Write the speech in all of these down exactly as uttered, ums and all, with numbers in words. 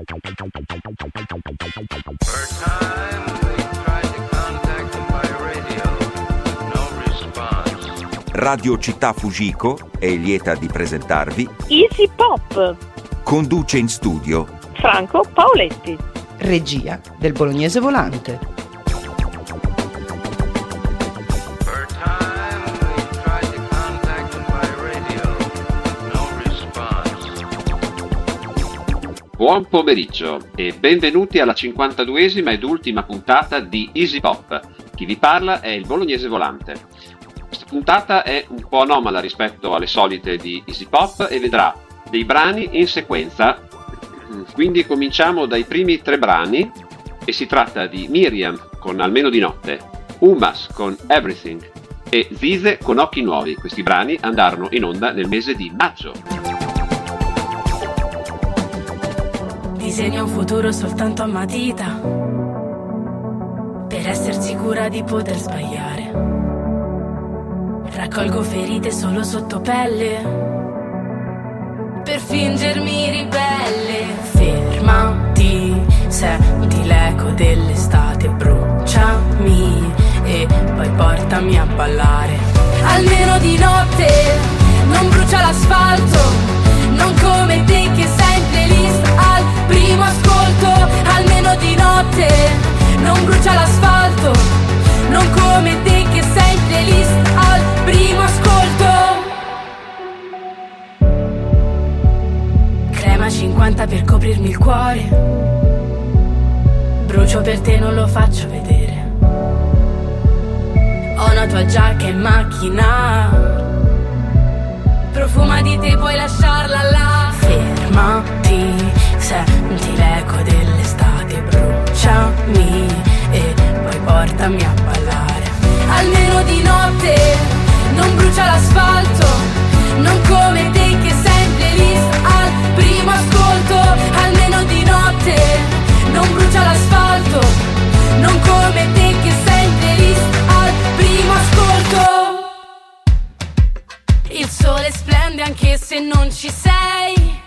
Radio Città Fujiko è lieta di presentarvi Easy Pop. Conduce in studio Franco Paoletti. Regia del Bolognese Volante. Buon pomeriggio e benvenuti alla cinquantaduesima ed ultima puntata di Easy Pop. Chi vi parla è il Bolognese Volante. Questa puntata è un po' anomala rispetto alle solite di Easy Pop e vedrà dei brani in sequenza. Quindi cominciamo dai primi tre brani e si tratta di Miriam con Almeno di notte, Umas con Everything e Zize con Occhi nuovi. Questi brani andarono in onda nel mese di maggio. Disegno un futuro soltanto a matita, per essere sicura di poter sbagliare. Raccolgo ferite solo sotto pelle, per fingermi ribelle. Fermati, senti l'eco dell'estate, bruciami e poi portami a ballare. Almeno di notte non brucia l'asfalto, non come te che sei in playlist al primo ascolto. Almeno di notte non brucia l'asfalto, non come te che sei in playlist al primo ascolto. Crema cinquanta per coprirmi il cuore, brucio per te, non lo faccio vedere. Ho una tua giacca in macchina, profuma di te, puoi lasciarla là. Fermati, senti l'eco dell'estate, bruciami e poi portami a ballare. Almeno di notte non brucia l'asfalto, non come te che sei in playlist al primo ascolto. Almeno di notte non brucia l'asfalto, non come te che sei in playlist al primo ascolto. Il sole splende anche se non ci sei.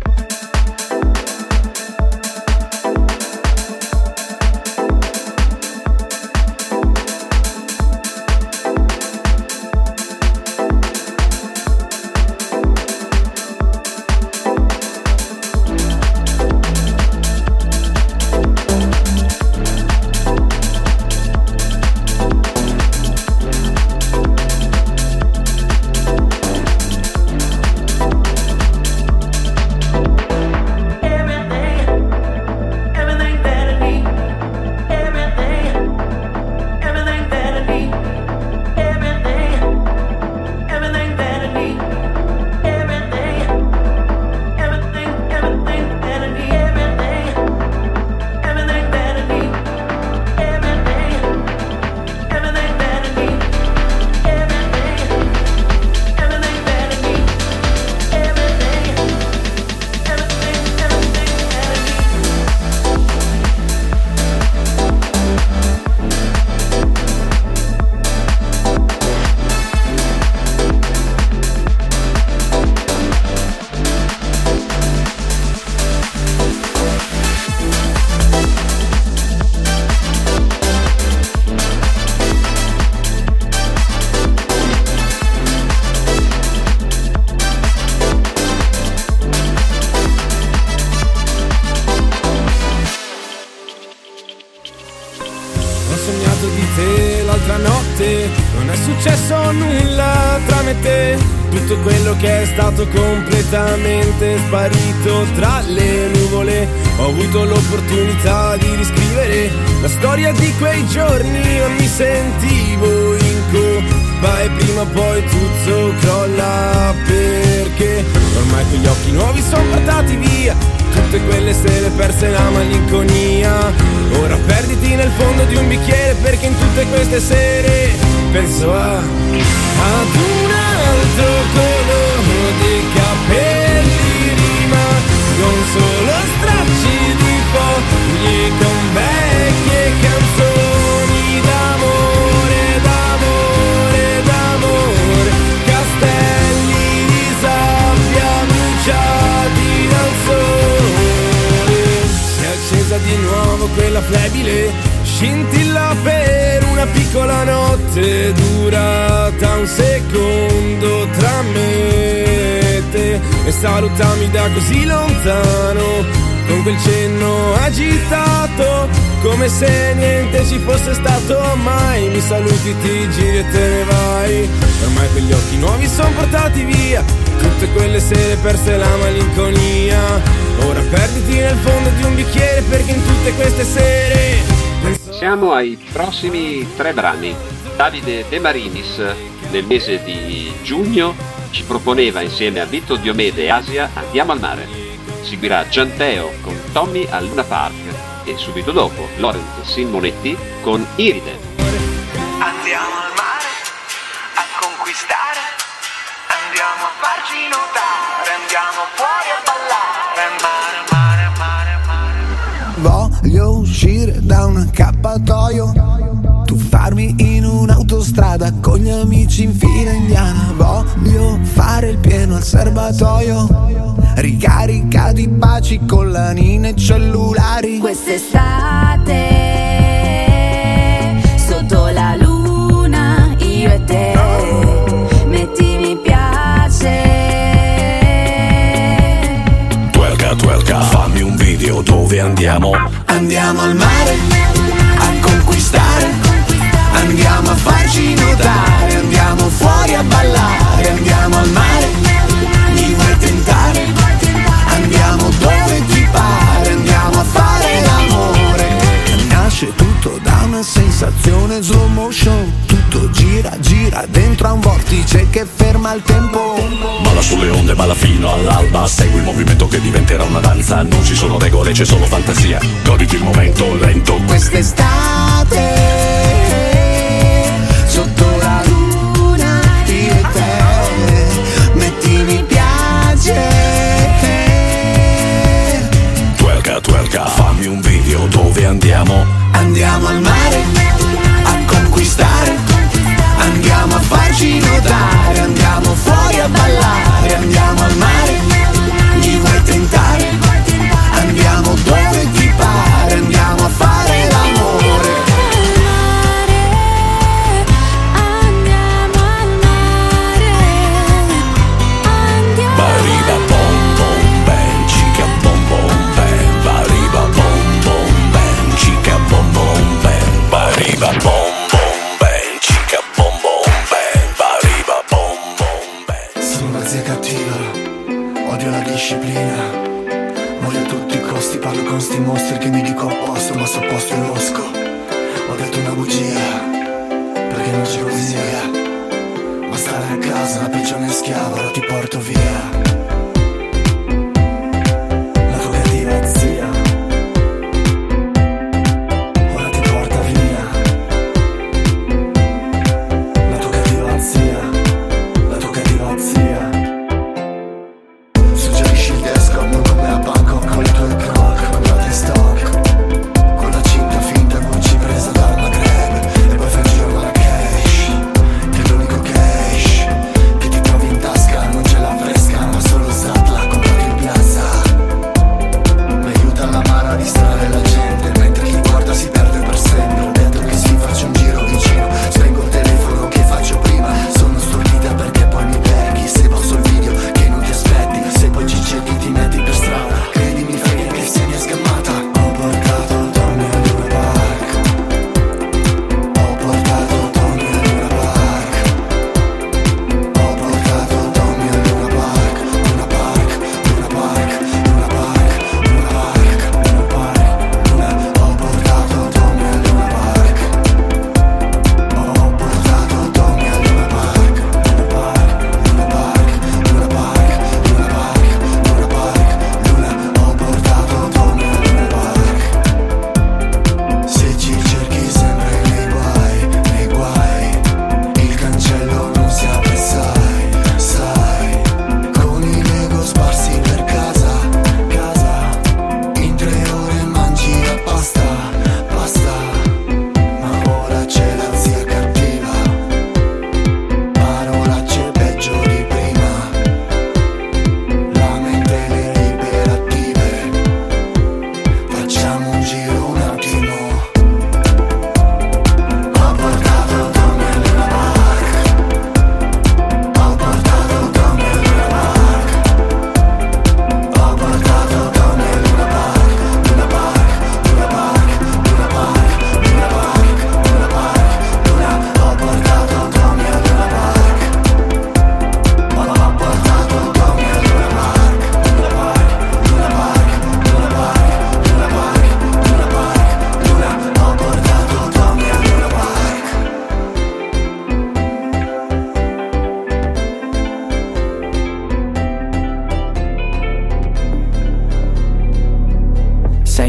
Completamente sparito tra le nuvole. Ho avuto l'opportunità di riscrivere la storia di quei giorni. Io mi sentivo in colpa e prima o poi tutto crolla, perché ormai quegli occhi nuovi sono portati via tutte quelle sere perse la malinconia. Ora perditi nel fondo di un bicchiere, perché in tutte queste sere penso a ad un altro colore dei capelli, rimangono solo stracci di fogli con vecchie canzoni d'amore, d'amore, d'amore, castelli di sabbia bruciati dal sole. di nuovo quella flebile scintilla per una piccola notte durata un secondo tra me e te, e salutami da così lontano con quel cenno agitato, come se niente ci fosse stato mai. Mi saluti, ti giri e te ne vai. Ormai quegli occhi nuovi son portati via tutte quelle sere perse la malinconia. Ora perditi nel fondo di un bicchiere, perché in tutte queste sere penso... Siamo ai prossimi tre brani. Davide De Marinis nel mese di giugno ci proponeva insieme a Vito Diomede e Asia Andiamo al mare. Seguirà Gianteo con Tommy al Luna Park e subito dopo Laurent Simonetti con Iride. Andiamo al mare a conquistare, andiamo a farci notare, andiamo fuori a ballare, mare, mare, mare, mare. Voglio uscire da un accappatoio, tuffarmi in un'autostrada con gli amici in fila indiana. Voglio fare il pieno al serbatoio, ricarica di baci, collanine e cellulari. Quest'estate sotto la luna io e te, metti mi piace. Twerka, twerka, fammi un video dove andiamo. Andiamo al mare a conquistare, andiamo a farci notare, andiamo fuori a ballare, andiamo al mare, mi vuoi tentare? Andiamo dove ti pare, andiamo a fare l'amore. Nasce tutto da una sensazione slow motion, tutto gira, gira dentro a un vortice che ferma il tempo. Balla sulle onde, balla fino all'alba, segui il movimento che diventerà una danza. Non ci sono regole, c'è solo fantasia, goditi il momento lento. Quest'estate sotto la luna io e te, metti mi piace. Twerka, twerka, fammi un video dove andiamo. Andiamo al mare a conquistare, andiamo a farci notare, andiamo fuori a ballare, andiamo al mare, mi vuoi tentare? Andiamo dove ti pare, andiamo a fare l'amore. Andiamo al mare, andiamo. Bariba bom bom bam, chica bom bom bam. Bariba bom bom bam, chica bom bom bam. Bariba bom bom bam, chica bom bom bam. Bariba bom bom bam. Sono una zia cattiva, odio la disciplina, voglio a tutti i costi, parlo con sti mostri che mi dico a posto, ma sto a posto in losco. Ho detto una bugia, perché non c'è così, ma stare a casa è la prigione schiava, ora ti porto via. La tua cattiva zia, ora ti porta via. La tua cattiva zia, la tua cattiva zia. Suggerisci il desco, non come a Bangkok con le tue croc, comprate in stock, con la cinta finta Gucci presa dal Maghreb, e poi fai giro Marrakesh, che è l'unico cash che ti trovi in tasca, non c'è la fresca, ma solo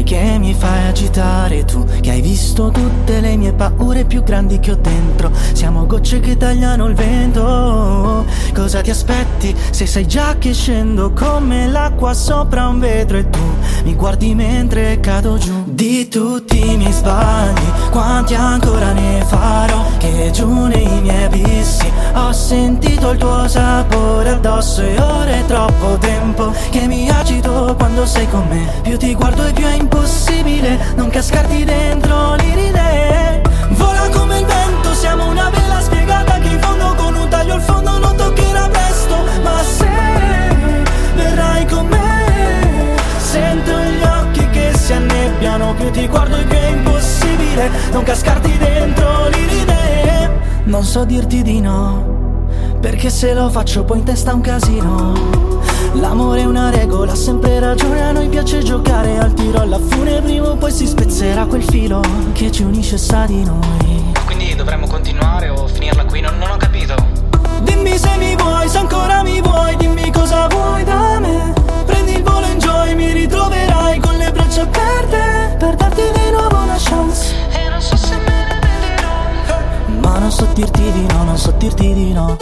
sai che mi fai agitare tu, che hai visto tutte le mie paure più grandi che ho dentro. Siamo gocce che tagliano il vento. Cosa ti aspetti se sai già che scendo come l'acqua sopra un vetro e tu mi guardi mentre cado giù? Di tutti i miei sbagli, quanti ancora ne farò, che giù nei miei abissi ho sentito il tuo sapore addosso. E ora è troppo tempo che mi agito quando sei con me. Più ti guardo e più è impossibile non cascarti dentro l'iride. Vola come il vento, siamo una vela spiegata che in fondo con un taglio al fondo non toccherà presto. Ma se verrai con me, sento gli occhi che si annebbiano. Più ti guardo e più è impossibile non cascarti dentro l'iride. Non so dirti di no, perché se lo faccio poi in testa un casino. L'amore è una regola, ha sempre ragione, a noi piace giocare al tiro alla fune. Prima o poi si spezzerà quel filo che ci unisce sa di noi. Quindi dovremmo continuare o finirla qui? Non, non ho capito. Dimmi se mi vuoi, se ancora mi vuoi, dimmi cosa vuoi da me. Prendi il volo, enjoy, mi ritroverai con le braccia aperte per darti di nuovo una chance. E non so se me ne pentirò, ma non so dirti di no, non so dirti di no.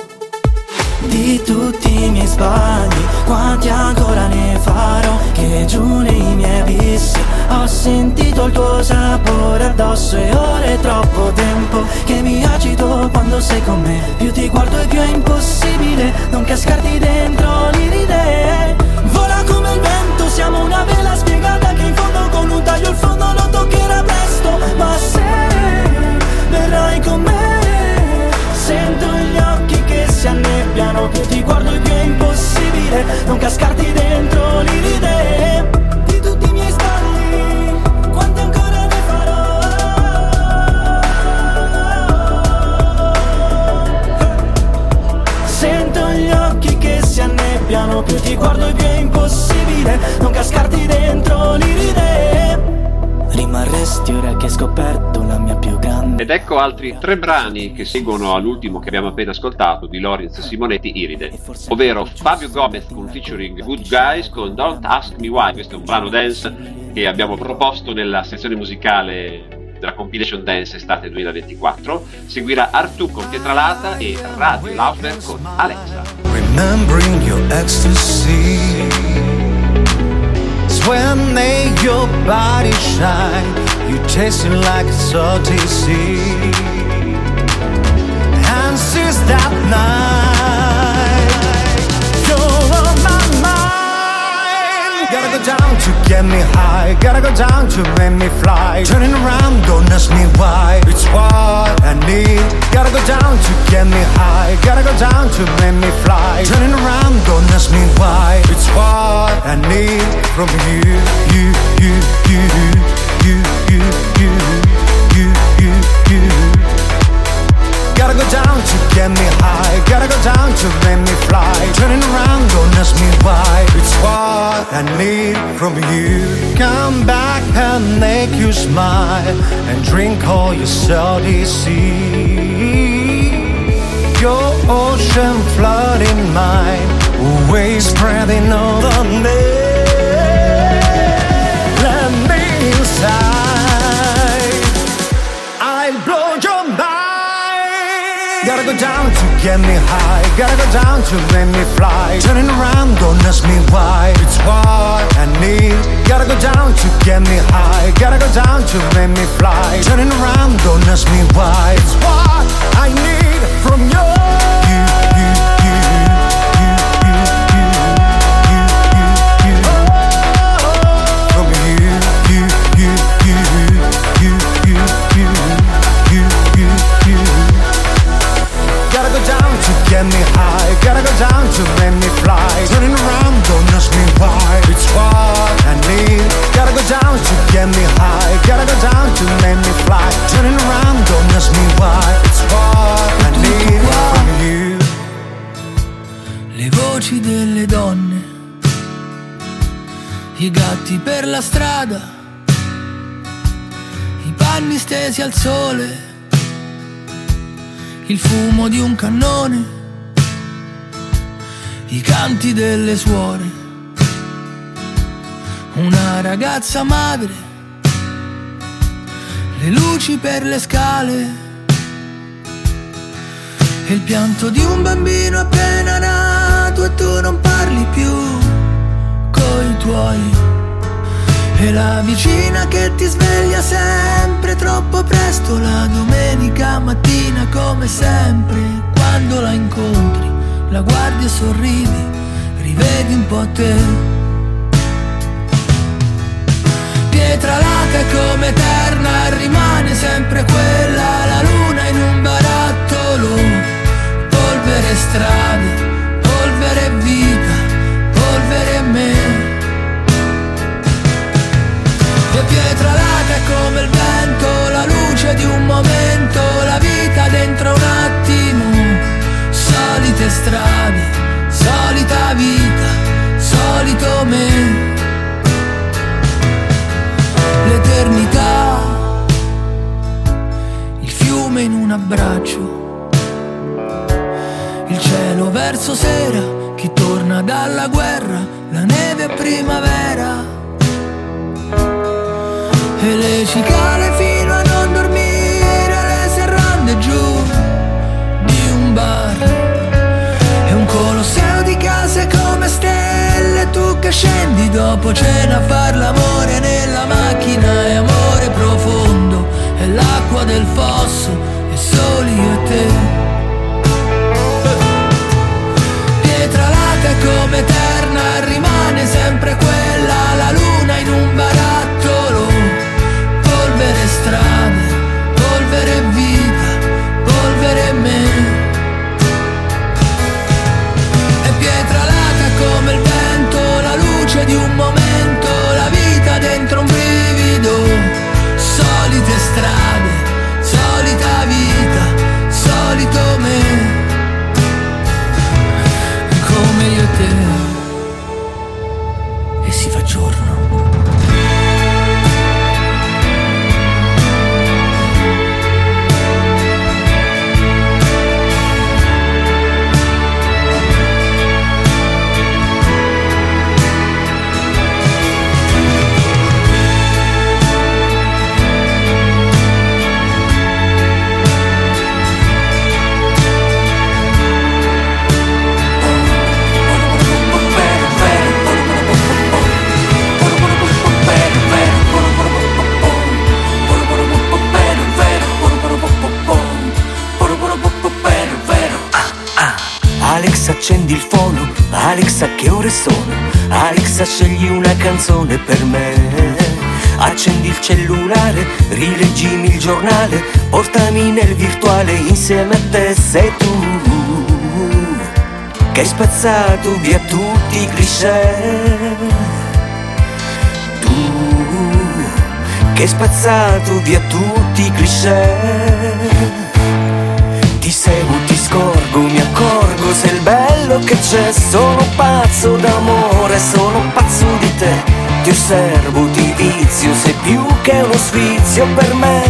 Di tutti i miei sbagli, quanti ancora ne farò, che giù nei miei abissi ho sentito il tuo sapore addosso. E ora è troppo tempo che mi agito quando sei con me. Più ti guardo e più è impossibile non cascarti dentro l'iride. Vola come il vento, siamo una vela spiegata che in fondo con un taglio al fondo non toccherà presto. Ma se verrai con me, sento gli occhi che si annebbiano. Più ti guardo e più è impossibile non cascarti dentro l'iride. Di tutti i miei sbagli, quanti ancora ne farò. Sento gli occhi che si annebbiano. Più ti guardo e più è impossibile non cascarti dentro l'iride. Rimarresti ora che hai scoperto la mia più grande. Ed ecco altri tre brani che seguono all'ultimo che abbiamo appena ascoltato di Lorenz Simonetti, Iride, ovvero Fabio Gomez con featuring Good Guys con Don't Ask Me Why. Questo è un brano dance che abbiamo proposto nella sezione musicale della compilation dance estate duemilaventiquattro. Seguirà Artù con Pietralata e Radio Laufer con Alexa. Remembering your ecstasy, when they your body shine, you taste it like a salty sea. And since that night, you're on my mind. Gotta go down to get me high, gotta go down to make me fly. Turning around, don't ask me why, it's what I need. Gotta go down to get me high, gotta go down to make me fly. Turning around, don't ask me why, it's what I need from you, you, you, you, you, you, you, you, you, you. Gotta go down to get me high, gotta go down to make me fly. Turning around, don't ask me why, it's what I need from you. Come back and make you smile and drink all your salty sea. Your ocean flooding mine, waves spreading all the net. Let me inside, I'll blow your mind. Gotta go down to get me high, gotta go down to make me fly. Turning around, don't ask me why, it's what I need. Gotta go down to get me high, gotta go down to make me fly. Turning around, don't ask me why, it's what I need from you. You, you, you, you, you, you, you, you, you. From you, you, you, you, you, you, you, you, you, you. Gotta go down to get me high, gotta go down to make me fly. Turning around, don't ask me why, it's what I need. Gotta go down to get me high, gotta go down to make me fly. Turning around, don't ask me why, it's what I need from you. Le voci delle donne, i gatti per la strada, i panni stesi al sole, il fumo di un cannone, i canti delle suore, una ragazza madre le luci per le scale e il pianto di un bambino appena nato e tu non parli più coi tuoi, e la vicina che ti sveglia sempre troppo presto la domenica mattina, come sempre quando la incontri la guardi e sorridi, rivedi un po' te. Pietra laca come eterna rimane sempre quella, la luna in un barattolo, polvere strade, polvere vita, polvere me. E pietra laca è come il vento, la luce di un momento, la vita dentro un attimo, solite strade, solita vita, solito me. L'eternità, il fiume in un abbraccio, il cielo verso sera, chi torna dalla guerra, la neve a primavera, e le cicale fino a non dormire, le serrande giù di un bar, e un colosseo di case come stelle, tu che scendi dopo cena a far l'amore nella macchina, e amore profondo, è l'acqua del fosso, e soli io e te. Pietra laca come eterna rimane sempre quella, la luna in un barattolo, polvere strade, polvere vita, polvere me. E pietra laca come il vento, la luce di un momento, la vita dentro un brivido, solite strade, solita vita, solito me. Come io e te, e si fa giorno. Alexa, accendi il fono, Alexa, che ore sono? Alexa, scegli una canzone per me. Accendi il cellulare, rileggimi il giornale, portami nel virtuale insieme a te. Sei tu che hai spazzato via tutti i cliché, tu che hai spazzato via tutti i cliché. Ti seguo, ti scorgo, mi accorgo, sei il bello che c'è. Sono pazzo d'amore, sono pazzo di te. Ti osservo, ti vizio, sei più che uno sfizio per me.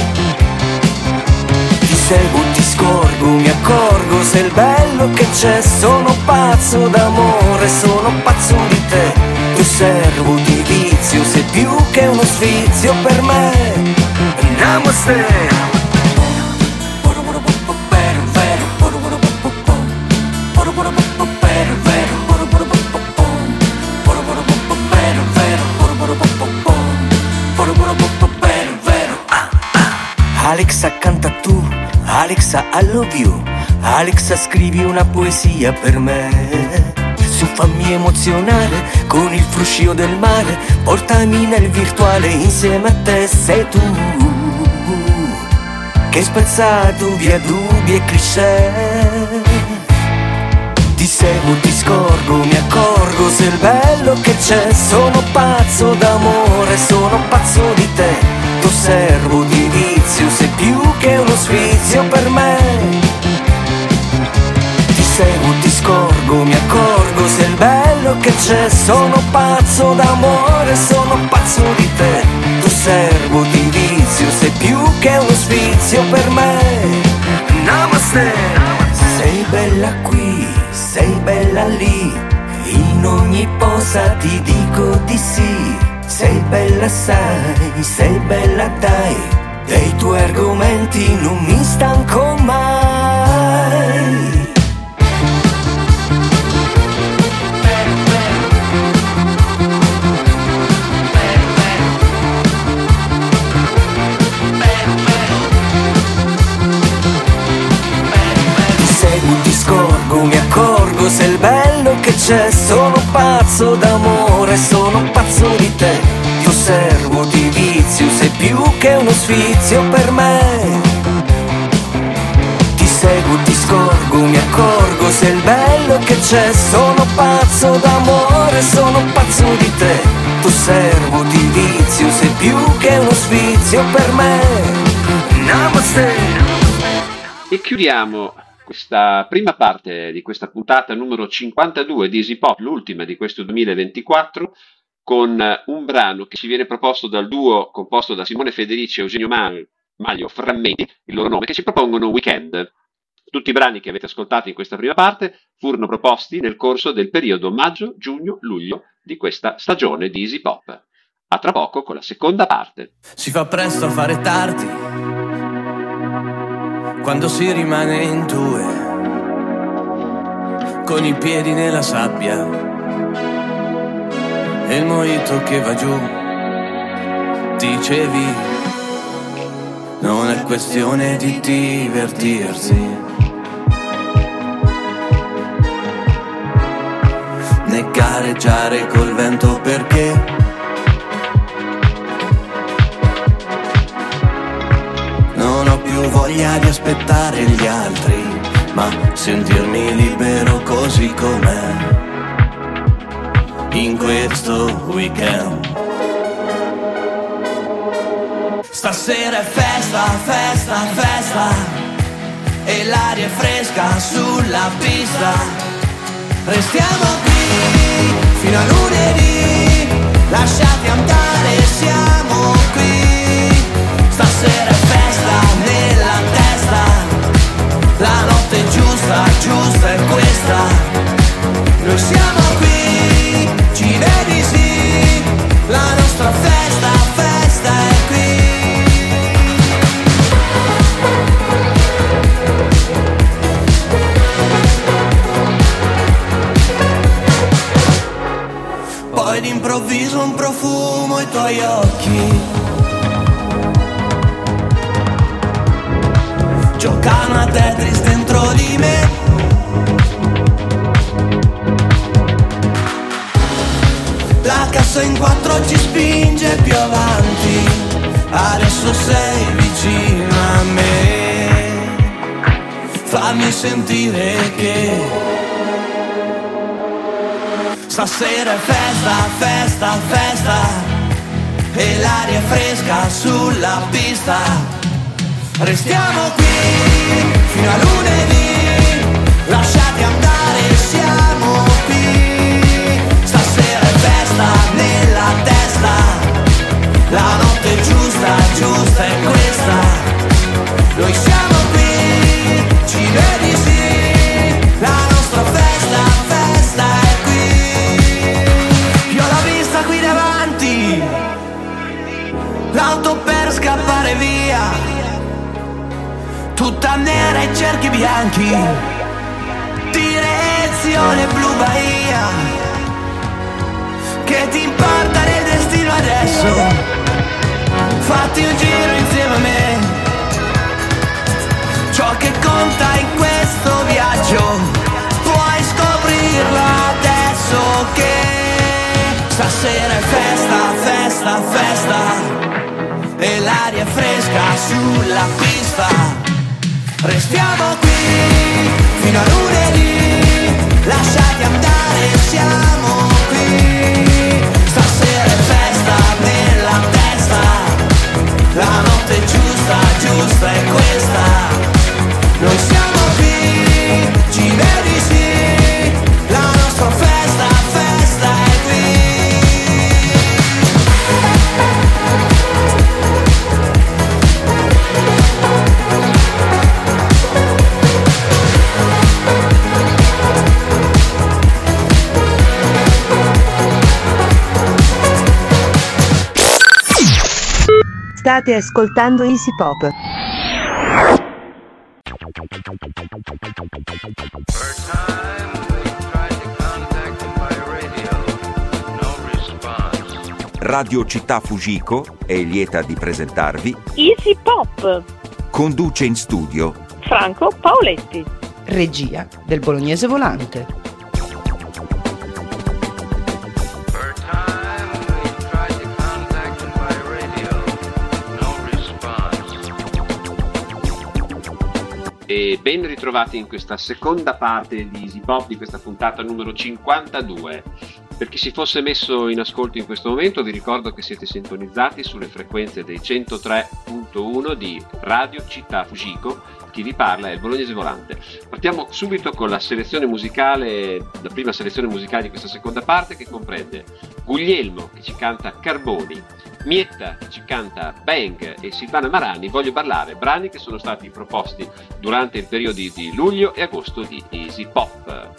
Ti seguo, ti scorgo, mi accorgo, sei il bello che c'è. Sono pazzo d'amore, sono pazzo di te. Ti osservo, ti vizio, sei più che uno sfizio per me. Namaste. Alexa, canta tu, Alexa, I love you. Alexa, scrivi una poesia per me. Su, fammi emozionare con il fruscio del mare, portami nel virtuale insieme a te. Sei tu che hai spazzato via dubbi e cliché. Ti seguo, ti scorgo, mi accorgo, sei il bello che c'è. Sono pazzo d'amore, sono pazzo di te. T'osservo, ti vizio, sei più che uno sfizio per me. Ti seguo, ti scorgo, mi accorgo, sei il bello che c'è. Sono pazzo d'amore, sono pazzo di te. T'osservo, ti vizio, sei più che uno sfizio per me. Namaste. Sei bella qui, sei bella lì, in ogni posa ti dico di sì. Sei bella sai, sei bella dai, dei tuoi argomenti non mi stanco mai. Ti scorgo, mi accorgo, sei il bello che c'è. Sono pazzo d'amore, sono pazzo di te. Ti osservo, ti vizio, sei più che uno sfizio per me. Ti seguo, ti scorgo, mi accorgo, sei il bello che c'è. Sono pazzo d'amore, sono pazzo di te. Ti osservo, ti vizio, sei più che uno sfizio per me. Namaste. E chiudiamo questa prima parte di questa puntata numero cinquantadue di Easy Pop, l'ultima di questo duemilaventiquattro, con un brano che ci viene proposto dal duo composto da Simone Federici e Eugenio Maglio, Frammenti, il loro nome, che ci propongono Weekend. Tutti i brani che avete ascoltato in questa prima parte furono proposti nel corso del periodo maggio, giugno, luglio di questa stagione di Easy Pop. A tra poco con la seconda parte. Si fa presto a fare tardi quando si rimane in due, con i piedi nella sabbia e il mojito che va giù. Dicevi, non è questione di divertirsi, né gareggiare col vento, perché non ho più voglia di aspettare gli altri, ma sentirmi libero così com'è in questo weekend. Stasera è festa, festa, festa e l'aria è fresca sulla pista. Restiamo qui fino a lunedì, lasciati andare, siamo qui. Stasera è festa nella testa, la notte è giusta, giusta è questa. Noi siamo qui, ci vedi sì, la nostra festa, festa è qui. Poi d'improvviso un profumo ai tuoi occhi giocano a Tetris dentro di me. La cassa in quattro ci spinge più avanti, adesso sei vicino a me. Fammi sentire che stasera è festa, festa, festa e l'aria è fresca sulla pista. Restiamo qui fino a lunedì, lasciati andare, siamo qui. Stasera è festa nella testa, la notte è giusta, giusta è questa. Noi siamo qui, ci vedi sì, la nostra festa, festa è qui. Io l'ho vista qui davanti, l'auto per scappare via, tutta nera e cerchi bianchi, direzione blu Bahia. Che ti importa del destino adesso? Fatti un giro insieme a me. Ciò che conta in questo viaggio puoi scoprirlo adesso, che stasera è festa, festa, festa e l'aria è fresca sulla pista. Restiamo qui fino a lunedì, lasciati andare, siamo qui. Stasera è festa nella testa, la notte è giusta, giusta è questa. Noi siamo qui, ci vedi sì, la nostra festa, festa è qui. State ascoltando Easy Pop. Radio Città Fujiko è lieta di presentarvi Easy Pop. Conduce in studio Franco Paoletti. Regia del Bolognese Volante. E ben ritrovati in questa seconda parte di Easy Pop, di questa puntata numero cinquantadue. Per chi si fosse messo in ascolto in questo momento, vi ricordo che siete sintonizzati sulle frequenze dei centotré virgola uno di Radio Città Fujiko. Chi vi parla è il Bolognese Volante. Partiamo subito con la selezione musicale, la prima selezione musicale di questa seconda parte, che comprende Guglielmo, che ci canta Carboni, Mietta, che ci canta Bang, e Silvana Marani, Voglio Ballare, brani che sono stati proposti durante il periodo di luglio e agosto di Easy Pop.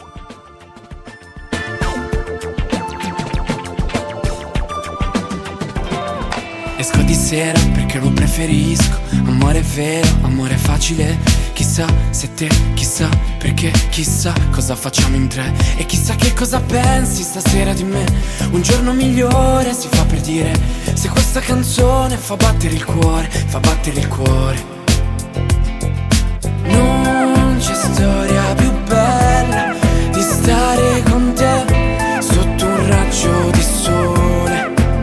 Esco di sera perché lo preferisco. Amore vero, amore facile. Chissà se te, chissà perché, chissà cosa facciamo in tre. E chissà che cosa pensi stasera di me. Un giorno migliore si fa per dire, se questa canzone fa battere il cuore, fa battere il cuore. Non c'è storia più bella di stare con te sotto un raggio di sole.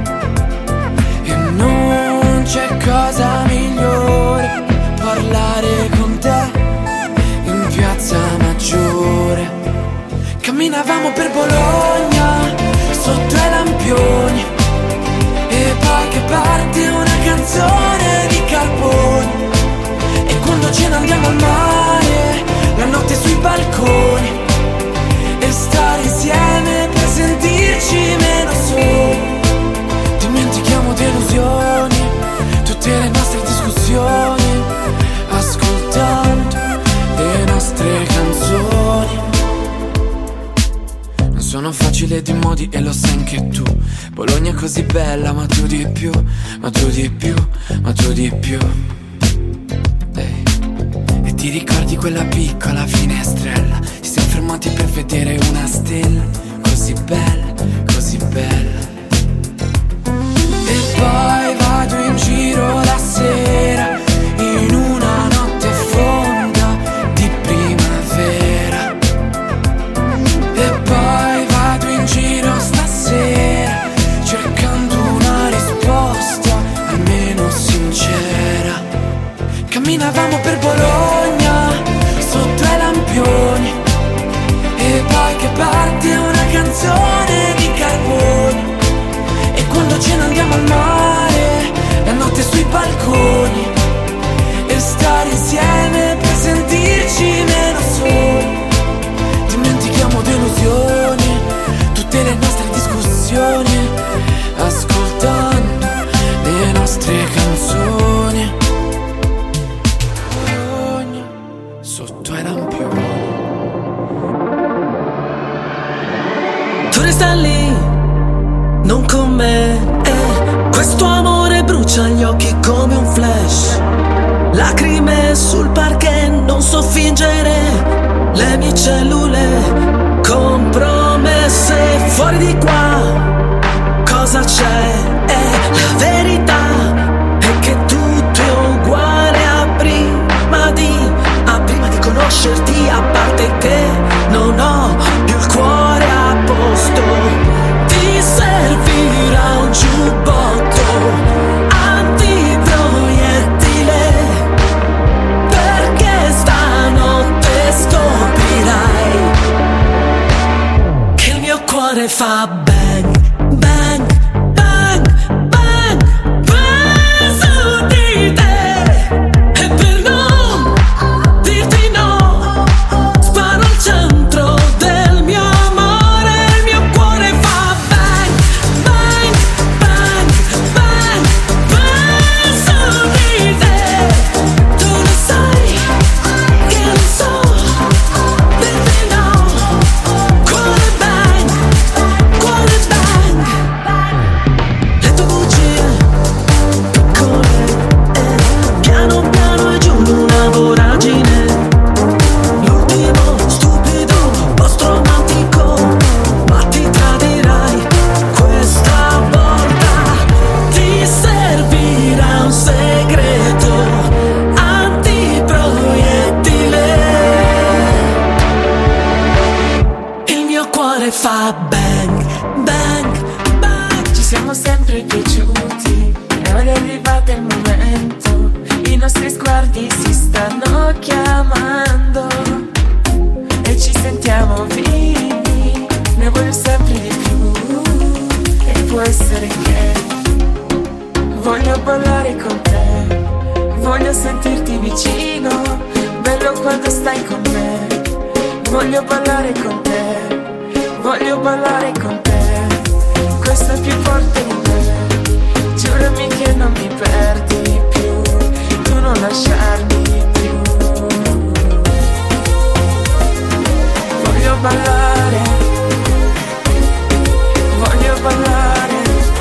C'è cosa migliore, parlare con te in piazza Maggiore. Camminavamo per Bologna sotto i lampioni, e poi che parte una canzone di Carboni. E quando ce ne andiamo al mare, la notte sui balconi, e stare insieme per sentirci meno soli. Dimentichiamo delusioni, tutte le nostre discussioni, ascoltando le nostre canzoni. Non sono facile di modi e lo sai anche tu. Bologna è così bella, ma tu di più, ma tu di più, ma tu di più. Hey. E ti ricordi quella piccola finestrella? Ci siamo fermati per vedere una stella, così bella, così bella. E poi vado in giro la sera, in una notte fonda di primavera. E poi vado in giro stasera, cercando una risposta almeno sincera. Camminavamo per Bologna sotto i lampioni, e poi che parte una canzone di Carboni. E quando ce ne andiamo al mare, la notte sui balconi, e stare insieme per sentirci meno soli. Dimentichiamo delusioni, tutte le nostre discussioni, ascoltando le nostre canzoni. Bologna sotto i lampioni. Tu resta lì, non con me, eh. Questo amore brucia gli occhi come un flash. Lacrime sul parquet, non so fingere le mie cellule compromesse. Fuori di qua, cosa c'è? Eh, la verità è che tutto è uguale a prima di, a prima di conoscerti. A parte che non ho più il cuore a posto. Ti servirà un giubbotto antiproiettile, perché stanotte scoprirai che il mio cuore fa bang, bang, bang, bang. chiamando e ci sentiamo vivi, ne voglio sempre di più. E può essere che voglio ballare con te, voglio sentirti vicino, bello quando stai con me. Voglio ballare con te, voglio ballare con te, questo è più forte di me. Giurami che non mi perdi più, tu non lasciarmi più. Voglio ballare, voglio ballare,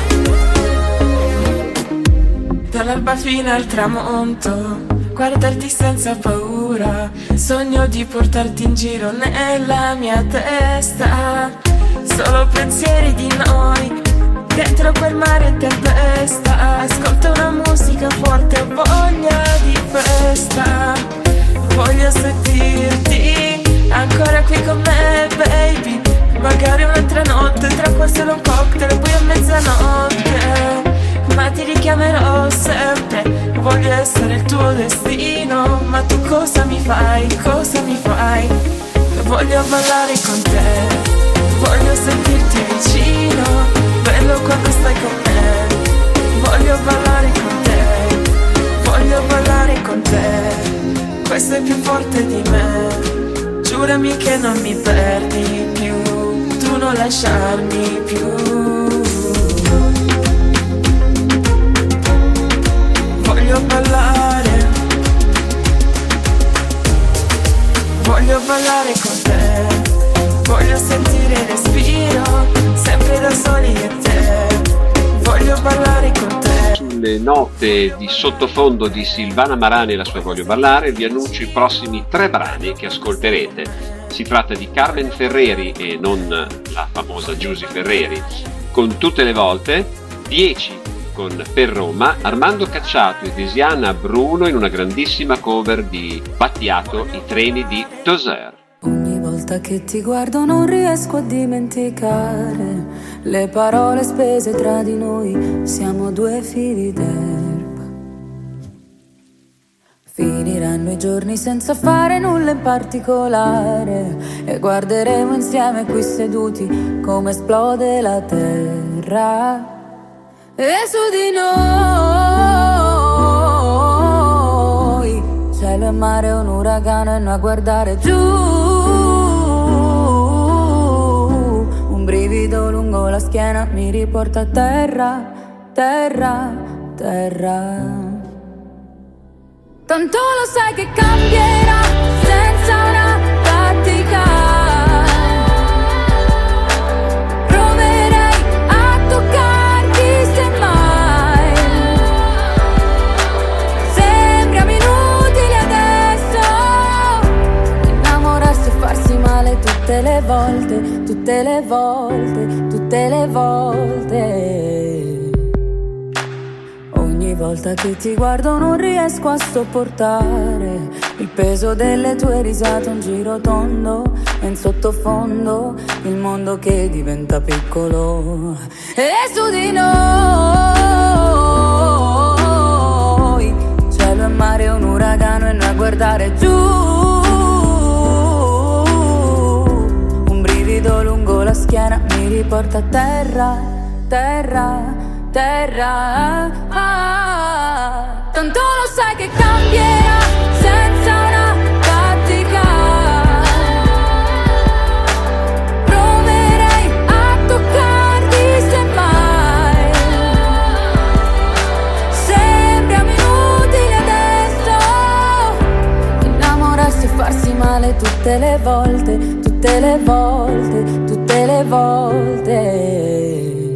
dall'alba fino al tramonto, guardarti senza paura, sogno di portarti in giro nella mia testa. Solo pensieri di noi, dentro quel mare in tempesta. Ascolto una musica forte, ho voglia di festa. Voglio sentirti ancora qui con me, baby. Magari un'altra notte, tra qua solo un cocktail, poi a mezzanotte. Ma ti richiamerò sempre, voglio essere il tuo destino. Ma tu cosa mi fai, cosa mi fai? Voglio ballare con te, voglio sentirti vicino, bello quando stai con me. Voglio ballare con te, voglio ballare con te, questo è più forte di me. Giurami che non mi perdi più, tu non lasciarmi più. Voglio ballare, voglio ballare con te, voglio sentire il respiro, sempre da soli e te. Voglio ballare con te. Sulle note di sottofondo di Silvana Marani e la sua Voglio ballare vi annuncio i prossimi tre brani che ascolterete. Si tratta di Carmen Ferreri e non la famosa Giusy Ferreri con Tutte le volte, dieci con Per Roma, Armando Cacciato e Desiana Bruno in una grandissima cover di Battiato, I treni di Tozer. Ogni volta che ti guardo non riesco a dimenticare le parole spese tra di noi, siamo due fili d'erba. Finiranno i giorni senza fare nulla in particolare e guarderemo insieme qui seduti come esplode la terra. E su di noi cielo e mare, un uragano e noi a guardare giù, un brivido lungo la schiena mi riporta a terra, terra, terra. Tanto lo sai che cambierà senza una tattica. Proverei a toccarti semmai. Sembriamo inutili adesso. Innamorarsi e farsi male tutte le volte, tutte le volte, tutte le volte. Ogni volta che ti guardo non riesco a sopportare il peso delle tue risate, un giro tondo e in sottofondo il mondo che diventa piccolo. E su di noi cielo e mare, un uragano e noi a guardare giù, un brivido lungo la schiena mi riporta a terra, terra, terra, ah, tanto lo sai che cambierà senza una tattica. Proverei a toccarti semmai. Sembriamo inutili adesso. Innamorarsi e farsi male tutte le volte, tutte le volte, tutte le volte.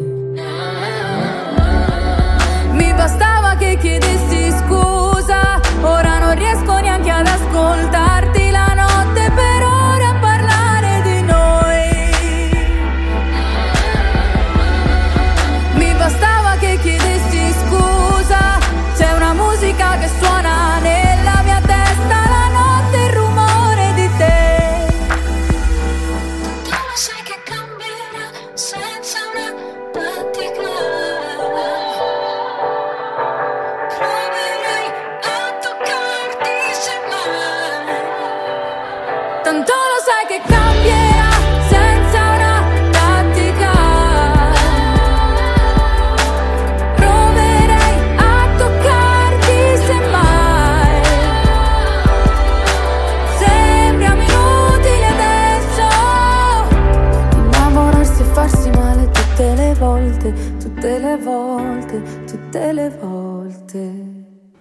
Bastava che chiedessi scusa, ora non riesco neanche ad ascoltarti la notte per ore a parlare di noi. Mi bastava che chiedessi scusa, c'è una musica che suona nella mia testa, la notte e il rumore di te. Tu lo sai che cambierà senza una te.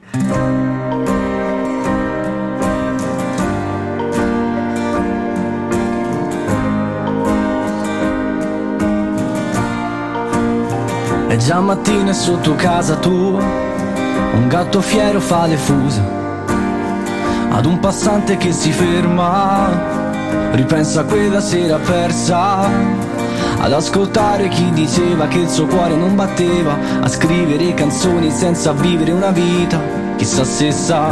È già mattina e sotto casa tua un gatto fiero fa le fusa ad un passante che si ferma, ripensa a quella sera persa, ad ascoltare chi diceva che il suo cuore non batteva, a scrivere canzoni senza vivere una vita, chissà se sa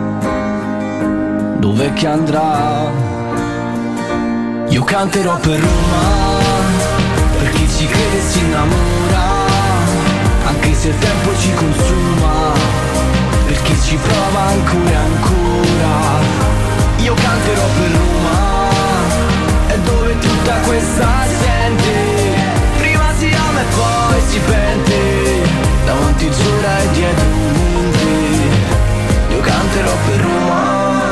dov'è che andrà. Io canterò per Roma, per chi ci crede e si innamora, anche se il tempo ci consuma, per chi ci prova ancora e ancora. Io canterò per Roma, è dove tutta questa gente prima si ama e poi si pente, davanti giura e dietro mente. Io canterò per Roma.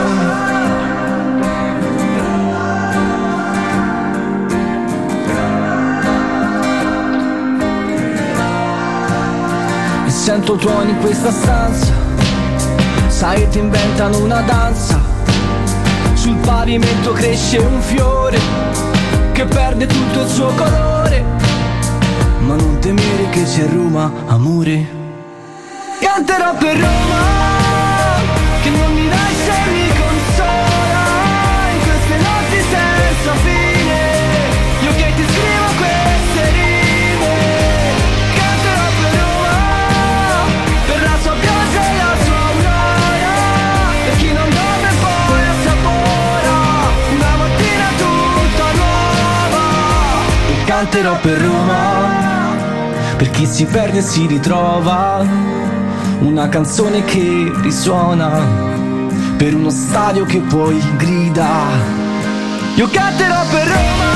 Sento tuoni in questa stanza, sai ti inventano una danza, sul pavimento cresce un fiore che perde tutto il suo colore, ma non temere che c'è Roma, amore. Canterò per Roma, che non mi lascia e mi consola, in queste notti senza fine, io che ti scrivo queste rime. Canterò per Roma, per la sua pioggia e la sua aurora, per chi non dorme poi assapora una mattina tutta nuova. Canterò per Roma, per chi si perde e si ritrova, una canzone che risuona per uno stadio che poi grida. Io canterò per Roma,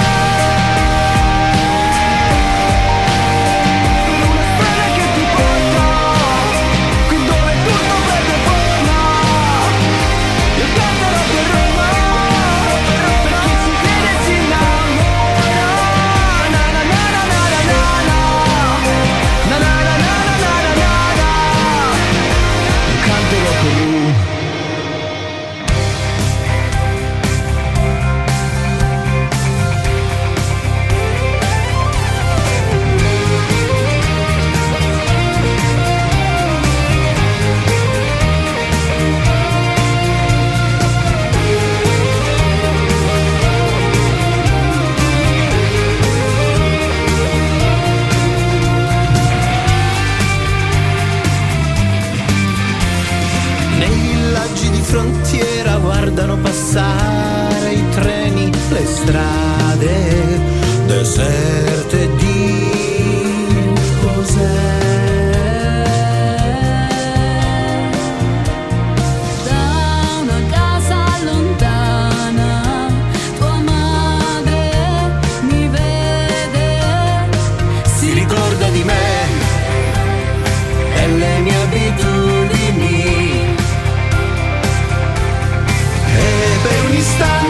frontiera guardano passare i treni, le strade deserte di cos'è. Da una casa lontana tua madre mi vede, Si ricorda di me e le mie abitudini, e per un istante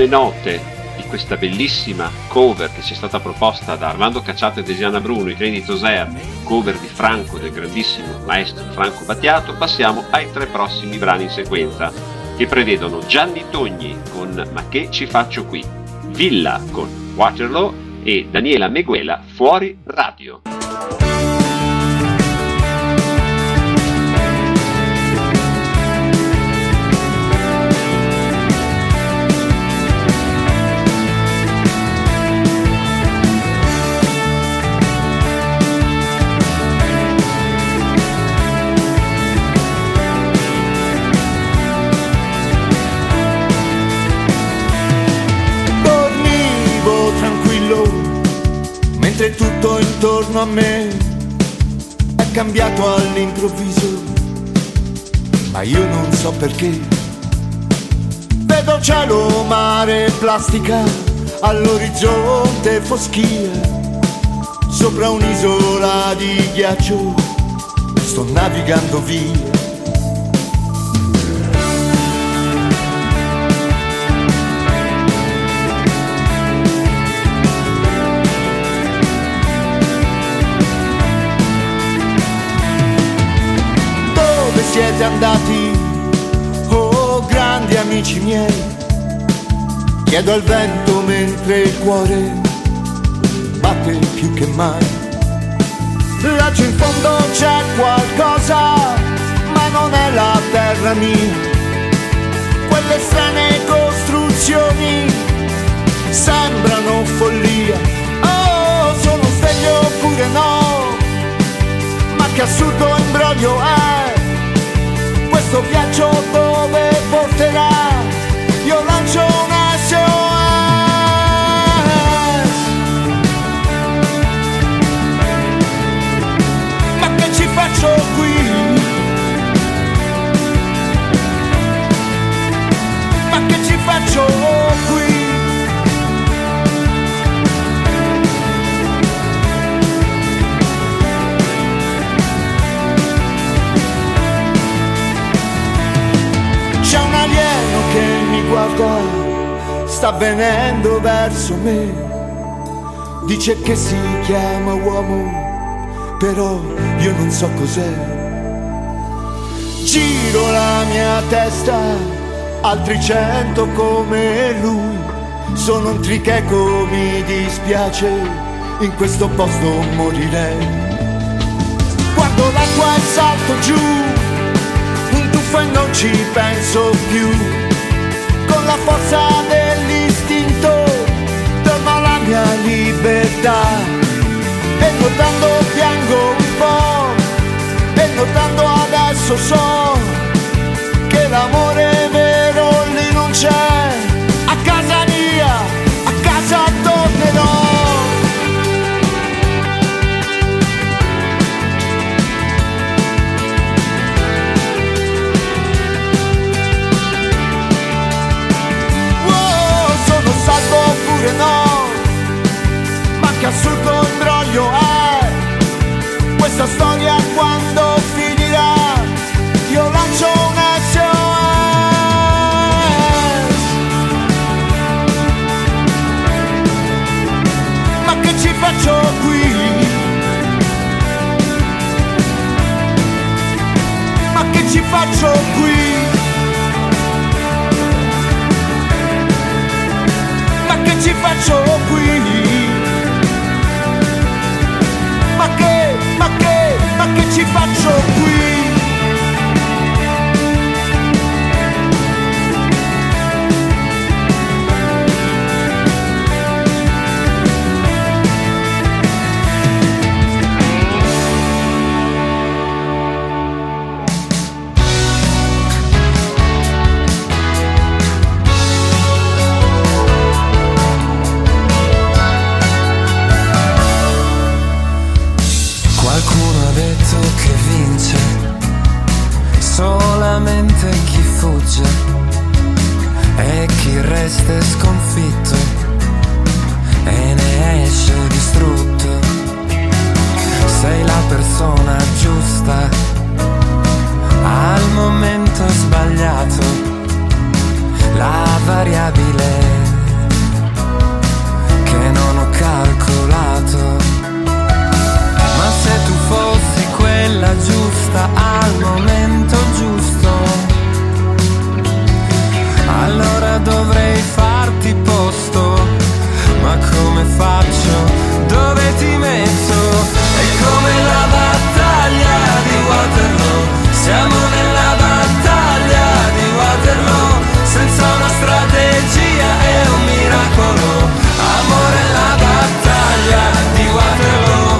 ultime note di questa bellissima cover che ci è stata proposta da Armando Cacciato e Desiana Bruno, i Treni di Toser, cover di Franco, del grandissimo maestro Franco Battiato, passiamo ai tre prossimi brani in sequenza, che prevedono Gianni Togni con Ma che ci faccio qui, Villa con Waterloo e Daniela Meguela, Fuori Radio. Mentre tutto intorno a me è cambiato all'improvviso, ma io non so perché. Vedo cielo, mare, plastica, all'orizzonte foschia, sopra un'isola di ghiaccio sto navigando via. Siete andati, oh grandi amici miei? Chiedo al vento mentre il cuore batte più che mai. Laggiù in fondo c'è qualcosa, ma non è la terra mia. Quelle strane costruzioni sembrano follia. Oh, sono sveglio oppure no? Ma che assurdo imbroglio è questo viaggio, dove porterà? Io lancio un S O S. Ma che ci faccio qui? Ma che ci faccio qui? C'è un alieno che mi guarda, sta venendo verso me. Dice che si chiama uomo, però io non so cos'è. Giro la mia testa, altri cento come lui. Sono un tricheco, mi dispiace, in questo posto morirei. Guardo l'acqua e salto giù, e non ci penso più, con la forza dell'istinto torno alla mia libertà. E nuotando piango un po', e nuotando adesso so che l'amore vero lì non c'è. A casa mia, a casa tornerò. Oppure no, ma che assurdo imbroglio è questa storia, quando finirà? Io lancio un S O S. Ma che ci faccio qui? Ma che ci faccio qui? Che ci faccio qui? Ma che, ma che, ma che ci faccio qui? Solamente chi fugge e chi resta sconfitto e ne esce distrutto. Sei la persona giusta al momento sbagliato, la variabile giusta al momento giusto. Allora dovrei farti posto, ma come faccio? Dove ti metto? È come la battaglia di Waterloo, siamo nella battaglia di Waterloo, senza una strategia è un miracolo, amore la battaglia di Waterloo.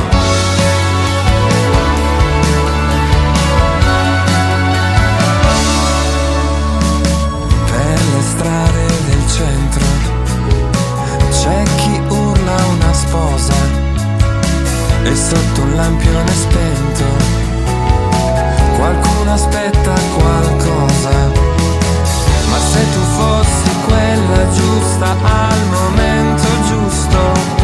Per le strade del centro c'è chi urla una sposa e sotto un lampione spento qualcuno aspetta qualcosa. Ma se tu fossi quella giusta al momento giusto,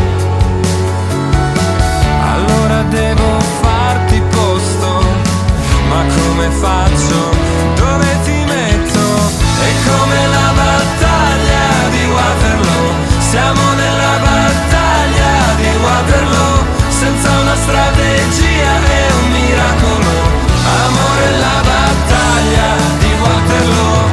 allora devo farti posto, ma come faccio? Dove ti metto? È come la battaglia di Waterloo, siamo nella battaglia di Waterloo, senza una strategia è un miracolo, amore la battaglia di Waterloo.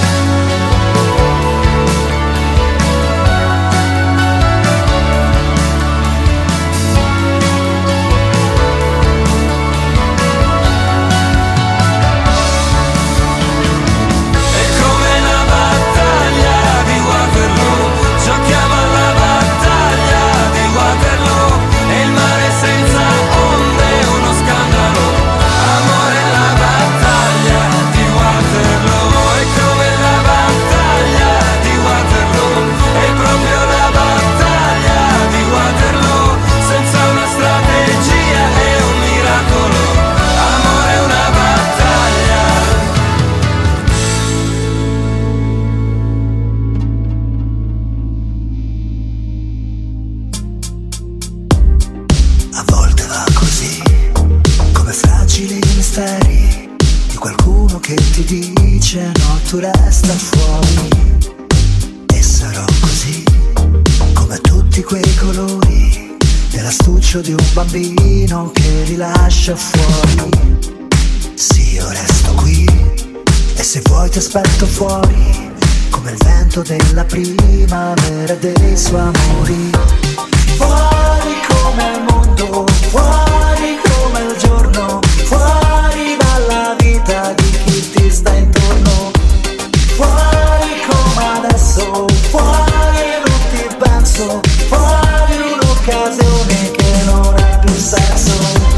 Tu resta fuori e sarò così come tutti quei colori dell'astuccio di un bambino che rilascia fuori. Sì, io resto qui e se vuoi ti aspetto fuori come il vento della primavera dei suoi amori. Fuori come il mondo, fuori come il giorno, fuori dalla vita di chi ti sta intorno. Fuori come adesso, fuori non ti penso, fuori un'occasione che non ha più senso.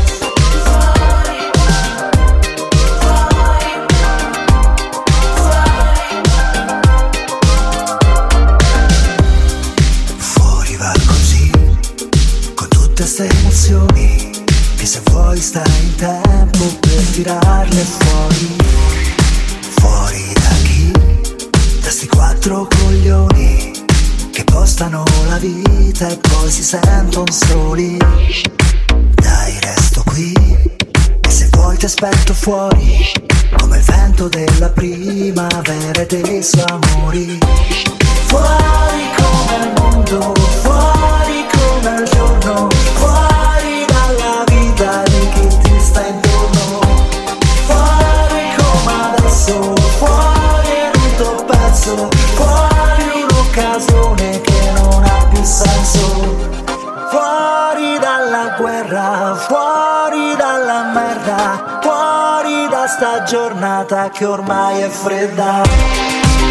Fuori va così, con tutte ste emozioni, che se vuoi stai in tempo per tirarle fuori. Fuori da chi? Da sti quattro coglioni che postano la vita e poi si sentono soli. Dai, resto qui e se vuoi ti aspetto fuori come il vento della primavera e dei suoi amori. Fuori come il mondo, fuori come il giorno, fuori dalla vita di chi ti sta intorno. Fuori come adesso, fuori tutto pezzo, fuori un'occasione che non ha più senso. Fuori dalla guerra, fuori dalla merda, fuori da sta giornata che ormai è fredda.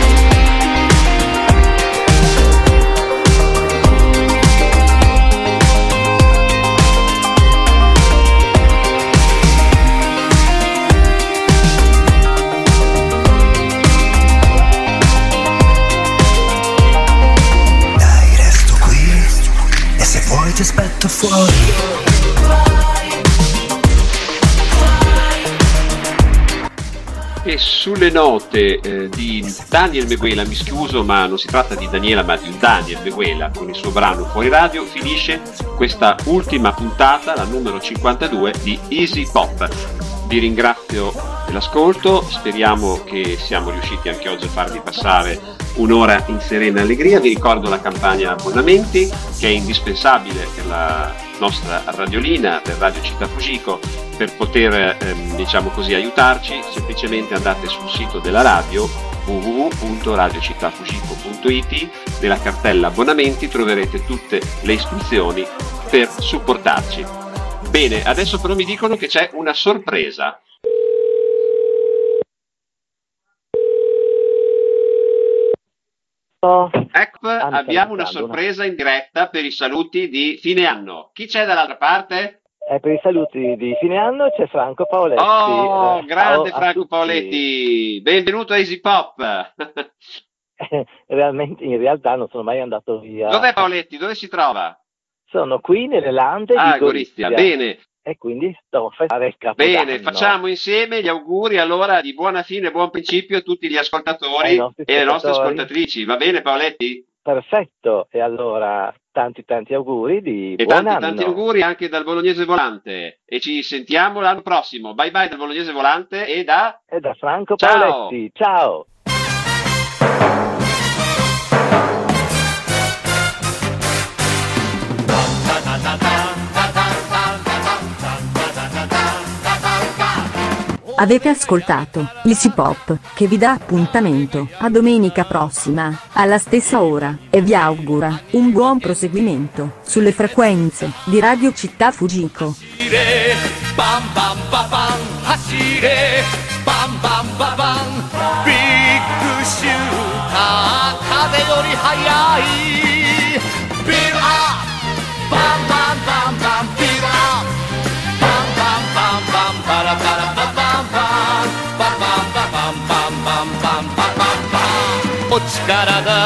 Ti aspetto fuori. E sulle note eh, di Daniel Meguela, mi scuso ma non si tratta di Daniela ma di un Daniel Meguela con il suo brano Fuori Radio, finisce questa ultima puntata, la numero cinquantadue di Easy Pop. Vi ringrazio dell'ascolto, speriamo che siamo riusciti anche oggi a farvi passare un'ora in serena allegria. Vi ricordo la campagna abbonamenti che è indispensabile per la nostra radiolina, per Radio Città Fujiko, per poter ehm, diciamo così aiutarci, semplicemente andate sul sito della radio w w w punto radio città fugico punto i t. Nella cartella abbonamenti troverete tutte le istruzioni per supportarci. Bene, adesso però mi dicono che c'è una sorpresa. Oh, ecco, abbiamo una sorpresa in diretta per i saluti di fine anno. Chi c'è dall'altra parte? Eh, per i saluti di fine anno c'è Franco Paoletti. Oh, eh, grande Franco Paoletti, benvenuto a Easy Pop. Realmente, in realtà non sono mai andato via. Dov'è Paoletti? Dove si trova? Sono qui nelle Lande ah, di Gorizia. Gorizia, bene. E quindi sto a fare il Capodanno. Bene, facciamo insieme gli auguri allora di buona fine e buon principio a tutti gli ascoltatori e le nostre ascoltatrici. Va bene Paoletti? Perfetto, e allora tanti tanti auguri di e buon tanti anno. tanti auguri anche dal Bolognese Volante e ci sentiamo l'anno prossimo. Bye bye dal Bolognese Volante e da e da Franco ciao. Paoletti. Ciao. Avete ascoltato Easy Pop, che vi dà appuntamento a domenica prossima, alla stessa ora, e vi augura un buon proseguimento sulle frequenze di Radio Città Fugico. Bam bam ba bam, hashire, bam bam ba bam, big shooter, kaze yori hayai, build up, bam bam bam bam, build up, bam bam bam bam, bara bara ba bam bam, ba bam ba bam bam bam bam bam bam bam, お力が